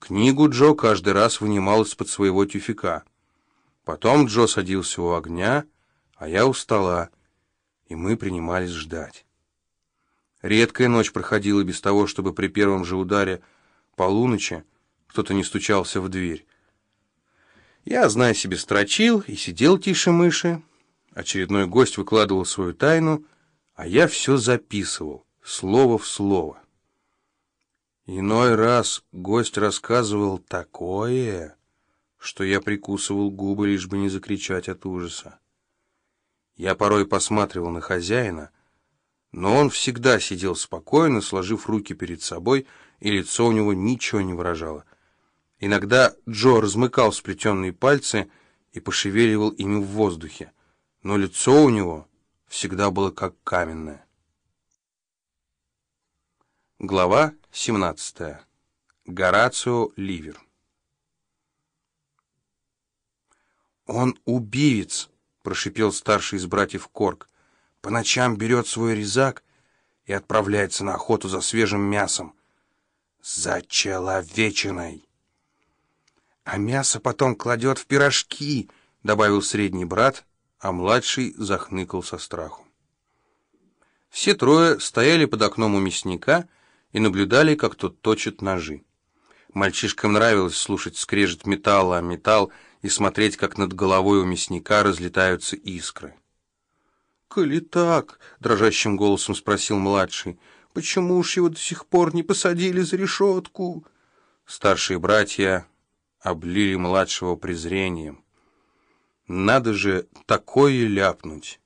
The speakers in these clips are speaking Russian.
Книгу Джо каждый раз вынимал из-под своего тюфяка. Потом Джо садился у огня, а я у стола, и мы принимались ждать. Редкая ночь проходила без того, чтобы при первом же ударе полуночи кто-то не стучался в дверь. Я, зная себе, строчил и сидел тише мыши. Очередной гость выкладывал свою тайну, а я все записывал, слово в слово. Иной раз гость рассказывал такое, что я прикусывал губы, лишь бы не закричать от ужаса. Я порой посматривал на хозяина, но он всегда сидел спокойно, сложив руки перед собой, и лицо у него ничего не выражало. Иногда Джо размыкал сплетенные пальцы и пошевеливал ими в воздухе, но лицо у него всегда было как каменное. Глава 17. Горацио Ливер. «Он убивец!» — прошипел старший из братьев Корк. «По ночам берет свой резак и отправляется на охоту за свежим мясом. За человечиной!» «А мясо потом кладет в пирожки!» — добавил средний брат, а младший захныкал со страху. Все трое стояли под окном у мясника и наблюдали, как тот точит ножи. Мальчишкам нравилось слушать скрежет металла о металл и смотреть, как над головой у мясника разлетаются искры. «Коли так, — дрожащим голосом спросил младший, — почему уж его до сих пор не посадили за решетку?» Старшие братья облили младшего презрением. «Надо же такое ляпнуть!»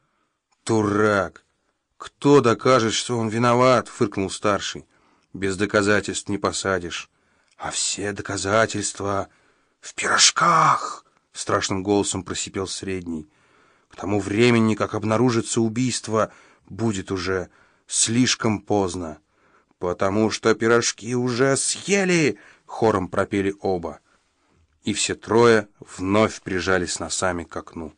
«Дурак! Кто докажет, что он виноват?» — фыркнул старший. «Без доказательств не посадишь». «А все доказательства в пирожках!» — страшным голосом просипел средний. «К тому времени, как обнаружится убийство, будет уже слишком поздно, потому что пирожки уже съели!» — хором пропели оба. И все трое вновь прижались носами к окну.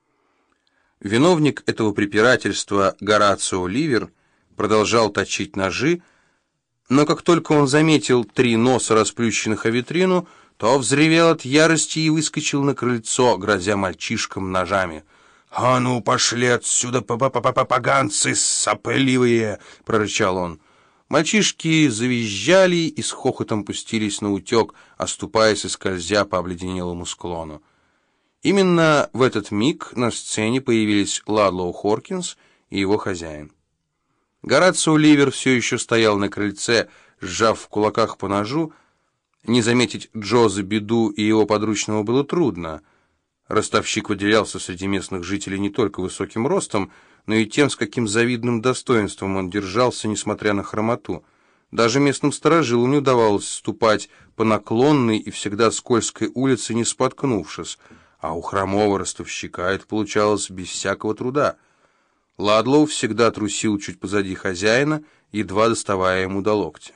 Виновник этого препирательства, Горацио Ливер, продолжал точить ножи, но как только он заметил 3 носа, расплющенных о витрину, то взревел от ярости и выскочил на крыльцо, грозя мальчишкам ножами. «А ну, пошли отсюда, поганцы сопливые!» — прорычал он. Мальчишки завизжали и с хохотом пустились на утек, оступаясь и скользя по обледенелому склону. Именно в этот миг на сцене появились Ладлоу Хоркинс и его хозяин. Горацио Ливер все еще стоял на крыльце, сжав в кулаках по ножу. Не заметить Джоза Беду и его подручного было трудно. Ростовщик выделялся среди местных жителей не только высоким ростом, но и тем, с каким завидным достоинством он держался, несмотря на хромоту. Даже местным старожилам не удавалось ступать по наклонной и всегда скользкой улице, не споткнувшись, а у хромого ростовщика это получалось без всякого труда. Ладлоу всегда трусил чуть позади хозяина, едва доставая ему до локтя.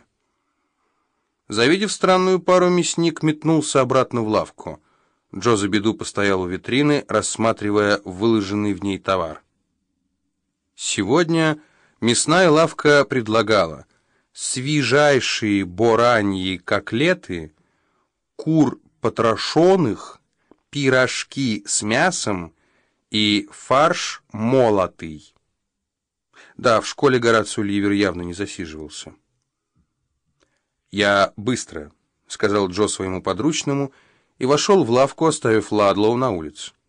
Завидев странную пару, мясник метнулся обратно в лавку. Джоза Беду постоял у витрины, рассматривая выложенный в ней товар. Сегодня мясная лавка предлагала свежайшие бораньи котлеты, кур потрошенных, пирожки с мясом и фарш молотый. Да, в школе Горацио Ливер явно не засиживался. «Я быстро», — сказал Джо своему подручному, и вошел в лавку, оставив Ладлоу на улице.